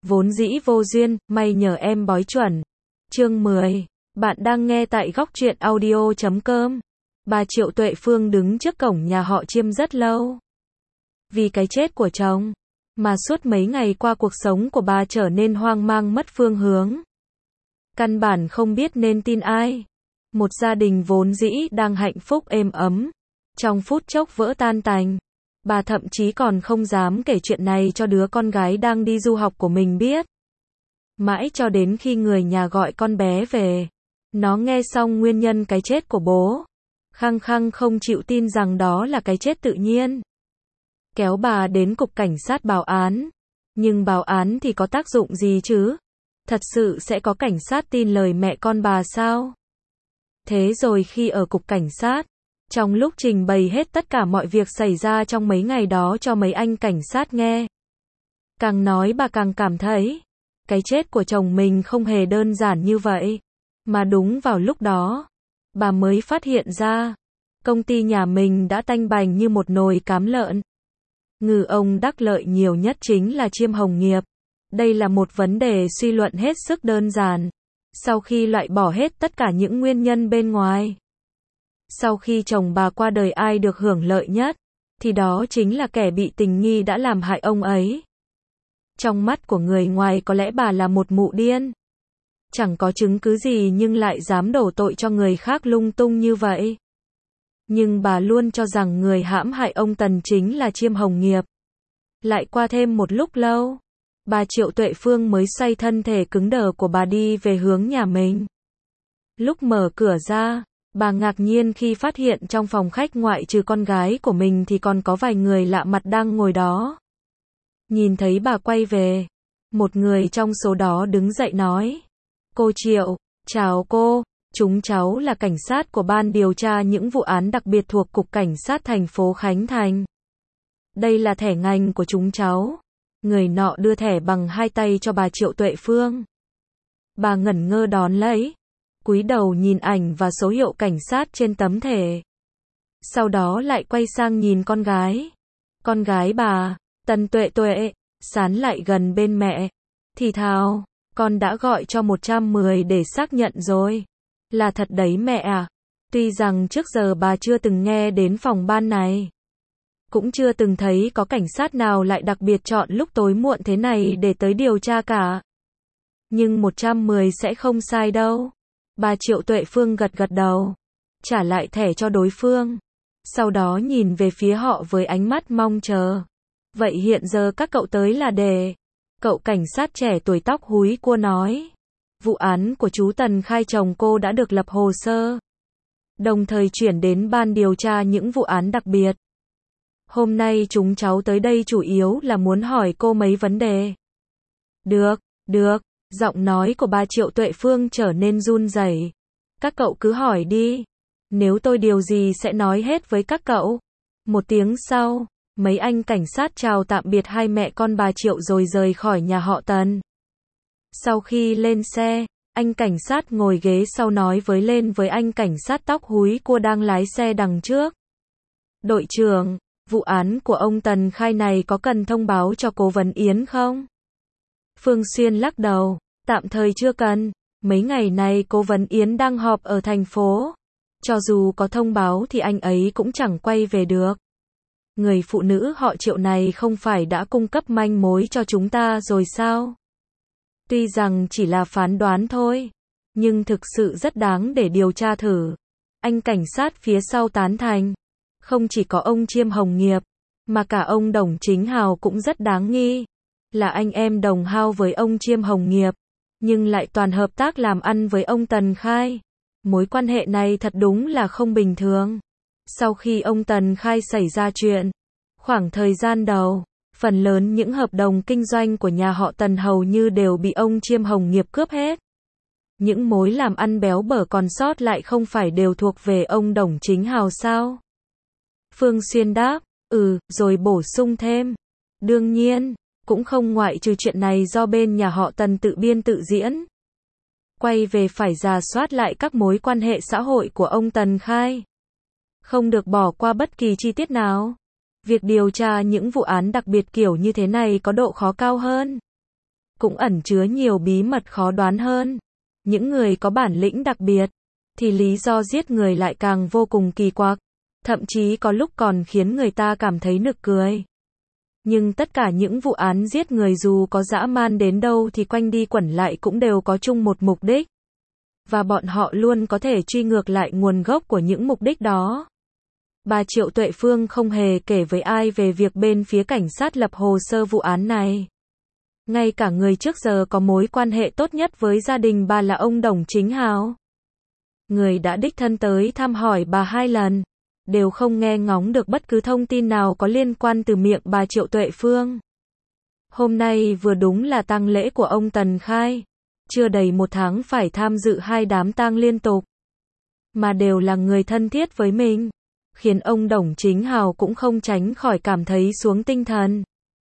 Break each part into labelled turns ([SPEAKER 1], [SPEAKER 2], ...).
[SPEAKER 1] Vốn dĩ vô duyên, may nhờ em bói chuẩn. Chương 10. Bạn đang nghe tại góc truyện audio.com. Bà Triệu Tuệ Phương đứng trước cổng nhà họ Chiêm rất lâu. Vì cái chết của chồng, mà suốt mấy ngày qua cuộc sống của bà trở nên hoang mang mất phương hướng. Căn bản không biết nên tin ai. Một gia đình vốn dĩ đang hạnh phúc êm ấm, trong phút chốc vỡ tan tành. Bà thậm chí còn không dám kể chuyện này cho đứa con gái đang đi du học của mình biết. Mãi cho đến khi người nhà gọi con bé về, nó nghe xong nguyên nhân cái chết của bố, khăng khăng không chịu tin rằng đó là cái chết tự nhiên. Kéo bà đến cục cảnh sát báo án. Nhưng báo án thì có tác dụng gì chứ? Thật sự sẽ có cảnh sát tin lời mẹ con bà sao? Thế rồi khi ở cục cảnh sát, trong lúc trình bày hết tất cả mọi việc xảy ra trong mấy ngày đó cho mấy anh cảnh sát nghe, càng nói bà càng cảm thấy cái chết của chồng mình không hề đơn giản như vậy. Mà đúng vào lúc đó, bà mới phát hiện ra công ty nhà mình đã tanh bành như một nồi cám lợn. Ngư ông đắc lợi nhiều nhất chính là Chiêm Hồng Nghiệp. Đây là một vấn đề suy luận hết sức đơn giản. Sau khi loại bỏ hết tất cả những nguyên nhân bên ngoài, sau khi chồng bà qua đời ai được hưởng lợi nhất, thì đó chính là kẻ bị tình nghi đã làm hại ông ấy. Trong mắt của người ngoài có lẽ bà là một mụ điên. Chẳng có chứng cứ gì nhưng lại dám đổ tội cho người khác lung tung như vậy. Nhưng bà luôn cho rằng người hãm hại ông Tần chính là Chiêm Hồng Nghiệp. Lại qua thêm một lúc lâu, bà Triệu Tuệ Phương mới xoay thân thể cứng đờ của bà đi về hướng nhà mình. Lúc mở cửa ra, bà ngạc nhiên khi phát hiện trong phòng khách ngoại trừ con gái của mình thì còn có vài người lạ mặt đang ngồi đó. Nhìn thấy bà quay về, một người trong số đó đứng dậy nói: "Cô Triệu, chào cô, chúng cháu là cảnh sát của ban điều tra những vụ án đặc biệt thuộc Cục Cảnh sát thành phố Khánh Thành. Đây là thẻ ngành của chúng cháu." Người nọ đưa thẻ bằng hai tay cho bà Triệu Tuệ Phương. Bà ngẩn ngơ đón lấy, cúi đầu nhìn ảnh và số hiệu cảnh sát trên tấm thẻ. Sau đó lại quay sang nhìn con gái. Con gái bà, Tần Tuệ Tuệ, sán lại gần bên mẹ, thì thào: "Con đã gọi cho 110 để xác nhận rồi." "Là thật đấy mẹ à?" Tuy rằng trước giờ bà chưa từng nghe đến phòng ban này, cũng chưa từng thấy có cảnh sát nào lại đặc biệt chọn lúc tối muộn thế này để tới điều tra cả. Nhưng 110 sẽ không sai đâu. Bà Triệu Tuệ Phương gật gật đầu, trả lại thẻ cho đối phương. Sau đó nhìn về phía họ với ánh mắt mong chờ. "Vậy hiện giờ các cậu tới là để..." Cậu cảnh sát trẻ tuổi tóc húi cua nói: "Vụ án của chú Tần Khai chồng cô đã được lập hồ sơ, đồng thời chuyển đến ban điều tra những vụ án đặc biệt. Hôm nay chúng cháu tới đây chủ yếu là muốn hỏi cô mấy vấn đề." Được. Giọng nói của bà Triệu Tuệ Phương trở nên run rẩy. "Các cậu cứ hỏi đi. Nếu tôi điều gì sẽ nói hết với các cậu." Một tiếng sau, mấy anh cảnh sát chào tạm biệt hai mẹ con bà Triệu rồi rời khỏi nhà họ Tần. Sau khi lên xe, anh cảnh sát ngồi ghế sau nói lên với anh cảnh sát tóc húi cua đang lái xe đằng trước: "Đội trưởng, vụ án của ông Tần Khai này có cần thông báo cho cố vấn Yến không?" Phương Xuyên lắc đầu: "Tạm thời chưa cần. Mấy ngày này cố vấn Yến đang họp ở thành phố. Cho dù có thông báo thì anh ấy cũng chẳng quay về được. Người phụ nữ họ Triệu này không phải đã cung cấp manh mối cho chúng ta rồi sao? Tuy rằng chỉ là phán đoán thôi, nhưng thực sự rất đáng để điều tra thử." Anh cảnh sát phía sau tán thành: "Không chỉ có ông Chiêm Hồng Nghiệp, mà cả ông Đồng Chính Hào cũng rất đáng nghi. Là anh em đồng hao với ông Chiêm Hồng Nghiệp, nhưng lại toàn hợp tác làm ăn với ông Tần Khai. Mối quan hệ này thật đúng là không bình thường." Sau khi ông Tần Khai xảy ra chuyện, khoảng thời gian đầu, phần lớn những hợp đồng kinh doanh của nhà họ Tần hầu như đều bị ông Chiêm Hồng Nghiệp cướp hết. Những mối làm ăn béo bở còn sót lại không phải đều thuộc về ông Đồng Chính Hào sao? Phương Xuyên đáp: rồi bổ sung thêm: "Đương nhiên, cũng không ngoại trừ chuyện này do bên nhà họ Tần tự biên tự diễn. Quay về phải rà soát lại các mối quan hệ xã hội của ông Tần Khai. Không được bỏ qua bất kỳ chi tiết nào. Việc điều tra những vụ án đặc biệt kiểu như thế này có độ khó cao hơn. cũng ẩn chứa nhiều bí mật khó đoán hơn. Những người có bản lĩnh đặc biệt, thì lý do giết người lại càng vô cùng kỳ quặc, thậm chí có lúc còn khiến người ta cảm thấy nực cười. Nhưng tất cả những vụ án giết người dù có dã man đến đâu thì quanh đi quẩn lại cũng đều có chung một mục đích. Và bọn họ luôn có thể truy ngược lại nguồn gốc của những mục đích đó. Bà Triệu Tuệ Phương không hề kể với ai về việc bên phía cảnh sát lập hồ sơ vụ án này. Ngay cả người trước giờ có mối quan hệ tốt nhất với gia đình bà là ông Đồng Chính Hào, người đã đích thân tới thăm hỏi bà 2 lần, đều không nghe ngóng được bất cứ thông tin nào có liên quan từ miệng bà Triệu Tuệ Phương. Hôm nay vừa đúng là tang lễ của ông Tần Khai, chưa đầy 1 tháng phải tham dự 2 đám tang liên tục, mà đều là người thân thiết với mình, khiến ông Đồng Chính Hào cũng không tránh khỏi cảm thấy xuống tinh thần.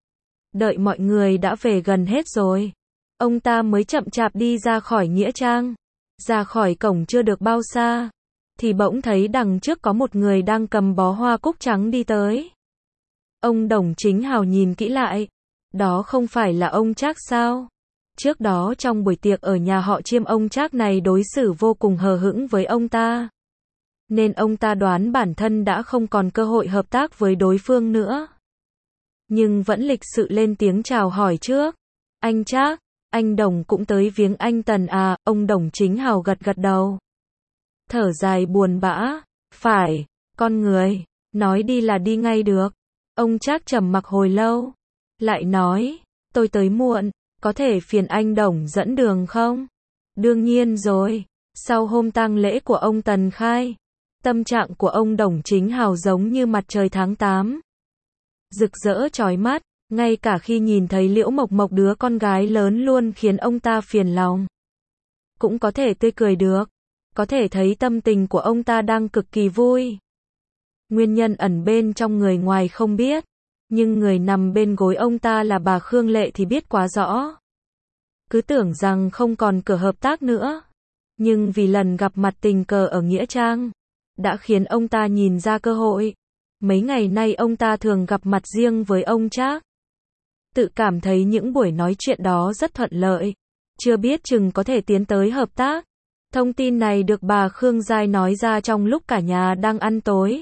[SPEAKER 1] Đợi mọi người đã về gần hết rồi, ông ta mới chậm chạp đi ra khỏi nghĩa trang. Ra khỏi cổng chưa được bao xa, thì bỗng thấy đằng trước có một người đang cầm bó hoa cúc trắng đi tới. Ông Đồng Chính Hào nhìn kỹ lại, đó không phải là ông Trác sao? Trước đó trong buổi tiệc ở nhà họ Chiêm, ông Trác này đối xử vô cùng hờ hững với ông ta, nên ông ta đoán bản thân đã không còn cơ hội hợp tác với đối phương nữa. Nhưng vẫn lịch sự lên tiếng chào hỏi trước. Anh Trác, anh Đồng cũng tới viếng anh Tần à? Ông Đồng Chính Hào gật gật đầu, thở dài buồn bã, phải, con người, nói đi là đi ngay được. Ông Trác trầm mặc hồi lâu, lại nói, tôi tới muộn, có thể phiền anh Đồng dẫn đường không? Đương nhiên rồi. Sau hôm tang lễ của ông Tần Khai, tâm trạng của ông Đồng Chính Hào giống như mặt trời tháng 8, rực rỡ chói mắt. Ngay cả khi nhìn thấy Liễu Mộc Mộc, đứa con gái lớn luôn khiến ông ta phiền lòng, cũng có thể tươi cười được. Có thể thấy tâm tình của ông ta đang cực kỳ vui. Nguyên nhân ẩn bên trong người ngoài không biết, nhưng người nằm bên gối ông ta là bà Khương Lệ thì biết quá rõ. Cứ tưởng rằng không còn cửa hợp tác nữa, nhưng vì lần gặp mặt tình cờ ở nghĩa trang, đã khiến ông ta nhìn ra cơ hội. Mấy ngày nay ông ta thường gặp mặt riêng với ông Trác, tự cảm thấy những buổi nói chuyện đó rất thuận lợi, chưa biết chừng có thể tiến tới hợp tác. Thông tin này được bà Khương Giai nói ra trong lúc cả nhà đang ăn tối.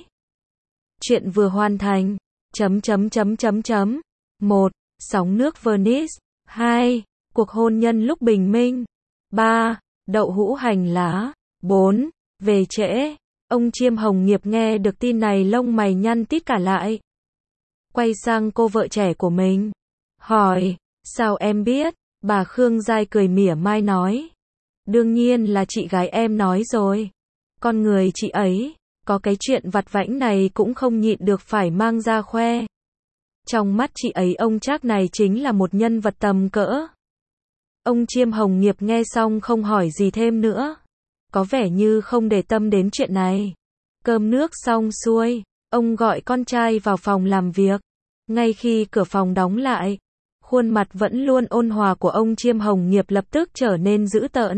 [SPEAKER 1] Chuyện vừa hoàn thành. 1. Sóng nước Venice. 2. Cuộc hôn nhân lúc bình minh. 3. Đậu hũ hành lá. 4. Về trễ. Ông Chiêm Hồng Nghiệp nghe được tin này lông mày nhăn tít cả lại. Quay sang cô vợ trẻ của mình, hỏi, sao em biết? Bà Khương Giai cười mỉa mai nói, đương nhiên là chị gái em nói rồi. Con người chị ấy, có cái chuyện vặt vãnh này cũng không nhịn được phải mang ra khoe. Trong mắt chị ấy ông Trác này chính là một nhân vật tầm cỡ. Ông Chiêm Hồng Nghiệp nghe xong không hỏi gì thêm nữa, có vẻ như không để tâm đến chuyện này. Cơm nước xong xuôi, ông gọi con trai vào phòng làm việc. Ngay khi cửa phòng đóng lại, khuôn mặt vẫn luôn ôn hòa của ông Chiêm Hồng Nghiệp lập tức trở nên dữ tợn.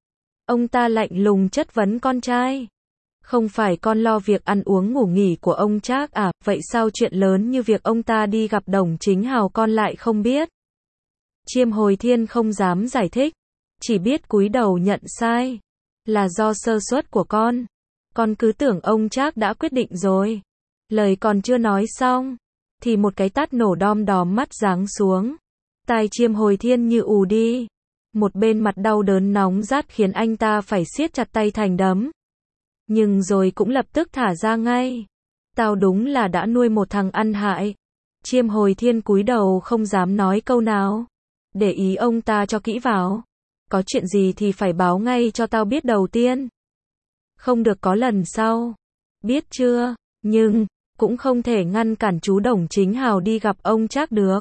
[SPEAKER 1] Ông ta lạnh lùng chất vấn con trai, không phải con lo việc ăn uống ngủ nghỉ của ông Trác à? Vậy sao chuyện lớn như việc ông ta đi gặp Đồng Chính Hào con lại không biết? Chiêm Hồi Thiên không dám giải thích, chỉ biết cúi đầu nhận sai, là do sơ suất của con cứ tưởng ông Trác đã quyết định rồi. Lời còn chưa nói xong, thì một cái tát nổ đom đóm mắt giáng xuống. Tai Chiêm Hồi Thiên như ù đi, một bên mặt đau đớn nóng rát khiến anh ta phải siết chặt tay thành đấm. Nhưng rồi cũng lập tức thả ra ngay. Tao đúng là đã nuôi một thằng ăn hại. Chiêm Hồi Thiên cúi đầu không dám nói câu nào. Để ý ông ta cho kỹ vào. Có chuyện gì thì phải báo ngay cho tao biết đầu tiên, không được có lần sau. Biết chưa? Nhưng cũng không thể ngăn cản chú Đồng Chính Hào đi gặp ông Trác được.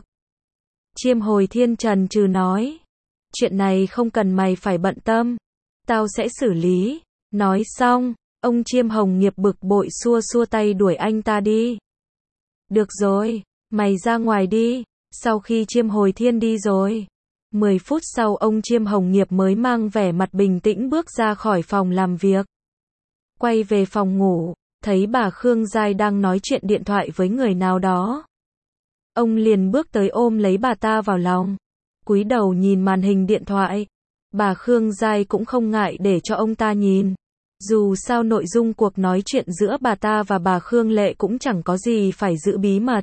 [SPEAKER 1] Chiêm Hồi Thiên chần chừ nói, chuyện này không cần mày phải bận tâm, tao sẽ xử lý. Nói xong, ông Chiêm Hồng Nghiệp bực bội xua xua tay đuổi anh ta đi. Được rồi, mày ra ngoài đi. Sau khi Chiêm Hồi Thiên đi rồi, 10 phút sau ông Chiêm Hồng Nghiệp mới mang vẻ mặt bình tĩnh bước ra khỏi phòng làm việc. Quay về phòng ngủ, thấy bà Khương Giai đang nói chuyện điện thoại với người nào đó. Ông liền bước tới ôm lấy bà ta vào lòng. cúi đầu nhìn màn hình điện thoại. Bà Khương Giai cũng không ngại để cho ông ta nhìn. Dù sao nội dung cuộc nói chuyện giữa bà ta và bà Khương Lệ cũng chẳng có gì phải giữ bí mật.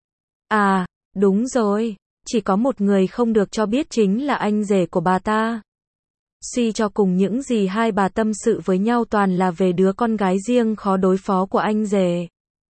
[SPEAKER 1] À, đúng rồi, chỉ có một người không được cho biết chính là anh rể của bà ta. Suy cho cùng những gì hai bà tâm sự với nhau toàn là về đứa con gái riêng khó đối phó của anh rể.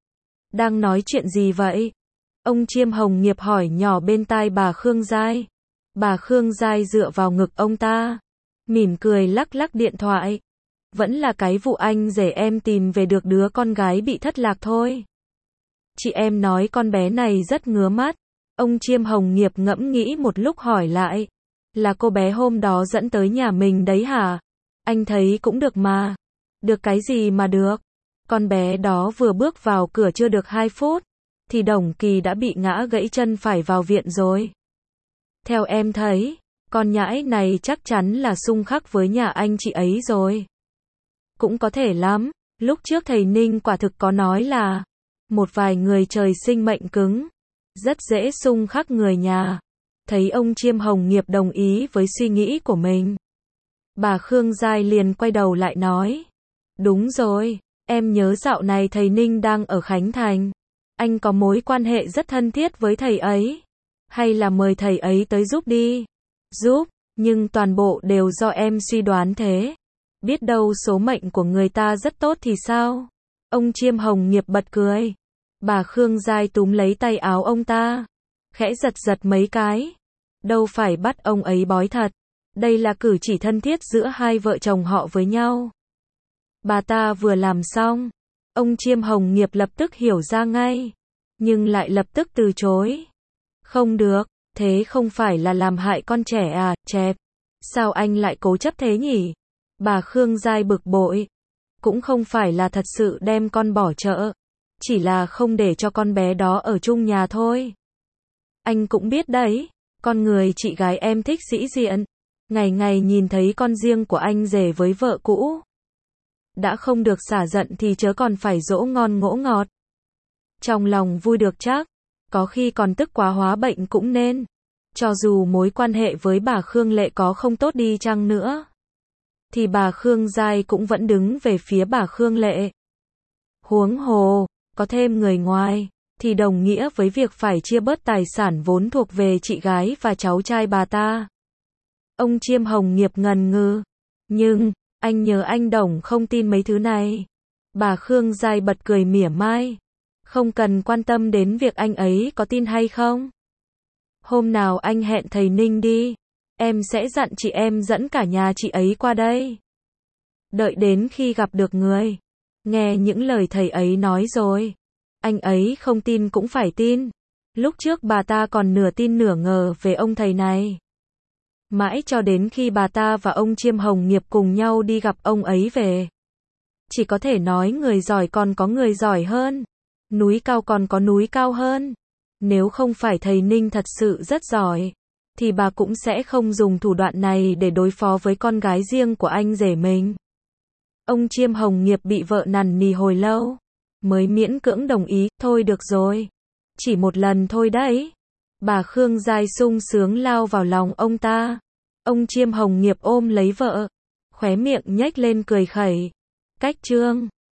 [SPEAKER 1] Đang nói chuyện gì vậy? Ông Chiêm Hồng Nghiệp hỏi nhỏ bên tai bà Khương Giai. Bà Khương Giai dựa vào ngực ông ta, mỉm cười lắc lắc điện thoại. Vẫn là cái vụ anh rể em tìm về được đứa con gái bị thất lạc thôi. Chị em nói con bé này rất ngứa mắt. Ông Chiêm Hồng Nghiệp ngẫm nghĩ một lúc hỏi lại. Là cô bé hôm đó dẫn tới nhà mình đấy hả? Anh thấy cũng được mà. Được cái gì mà được? Con bé đó vừa bước vào cửa chưa được 2 phút, thì Đồng Kỳ đã bị ngã gãy chân phải vào viện rồi. Theo em thấy, con nhãi này chắc chắn là xung khắc với nhà anh chị ấy rồi. Cũng có thể lắm, lúc trước thầy Ninh quả thực có nói là một vài người trời sinh mệnh cứng, rất dễ xung khắc người nhà. Thấy ông Chiêm Hồng Nghiệp đồng ý với suy nghĩ của mình, bà Khương Giai liền quay đầu lại nói. Đúng rồi, em nhớ dạo này thầy Ninh đang ở Khánh Thành. Anh có mối quan hệ rất thân thiết với thầy ấy. Hay là mời thầy ấy tới giúp đi. Giúp, nhưng toàn bộ đều do em suy đoán thế. Biết đâu số mệnh của người ta rất tốt thì sao? Ông Chiêm Hồng Nghiệp bật cười. Bà Khương Giai túm lấy tay áo ông ta, khẽ giật giật mấy cái. Đâu phải bắt ông ấy bói thật. Đây là cử chỉ thân thiết giữa hai vợ chồng họ với nhau. Bà ta vừa làm xong, ông Chiêm Hồng Nghiệp lập tức hiểu ra ngay, nhưng lại lập tức từ chối. Không được, thế không phải là làm hại con trẻ à, chẹp. Sao anh lại cố chấp thế nhỉ? Bà Khương Giai bực bội. Cũng không phải là thật sự đem con bỏ chợ, chỉ là không để cho con bé đó ở chung nhà thôi. Anh cũng biết đấy, con người chị gái em thích sĩ diện, ngày ngày nhìn thấy con riêng của anh rể với vợ cũ. Đã không được xả giận thì chớ còn phải dỗ ngon ngỗ ngọt. Trong lòng vui được chắc, có khi còn tức quá hóa bệnh cũng nên. Cho dù mối quan hệ với bà Khương Lệ có không tốt đi chăng nữa, thì bà Khương Giai cũng vẫn đứng về phía bà Khương Lệ. Huống hồ, có thêm người ngoài, thì đồng nghĩa với việc phải chia bớt tài sản vốn thuộc về chị gái và cháu trai bà ta. Ông Chiêm Hồng Nghiệp ngần ngừ. Nhưng, anh nhớ anh Đồng không tin mấy thứ này. Bà Khương Giai bật cười mỉa mai. Không cần quan tâm đến việc anh ấy có tin hay không. Hôm nào anh hẹn thầy Ninh đi. Em sẽ dặn chị em dẫn cả nhà chị ấy qua đây. Đợi đến khi gặp được người. Nghe những lời thầy ấy nói rồi. Anh ấy không tin cũng phải tin. Lúc trước bà ta còn nửa tin nửa ngờ về ông thầy này. Mãi cho đến khi bà ta và ông Chiêm Hồng Nghiệp cùng nhau đi gặp ông ấy về. Chỉ có thể nói người giỏi còn có người giỏi hơn. Núi cao còn có núi cao hơn. Nếu không phải thầy Ninh thật sự rất giỏi, thì bà cũng sẽ không dùng thủ đoạn này để đối phó với con gái riêng của anh rể mình. Ông Chiêm Hồng Nghiệp bị vợ nằn nì hồi lâu, mới miễn cưỡng đồng ý. Thôi được rồi, chỉ một lần thôi đấy. Bà Khương Giai sung sướng lao vào lòng ông ta. Ông Chiêm Hồng Nghiệp ôm lấy vợ, khóe miệng nhếch lên cười khẩy. Cách chương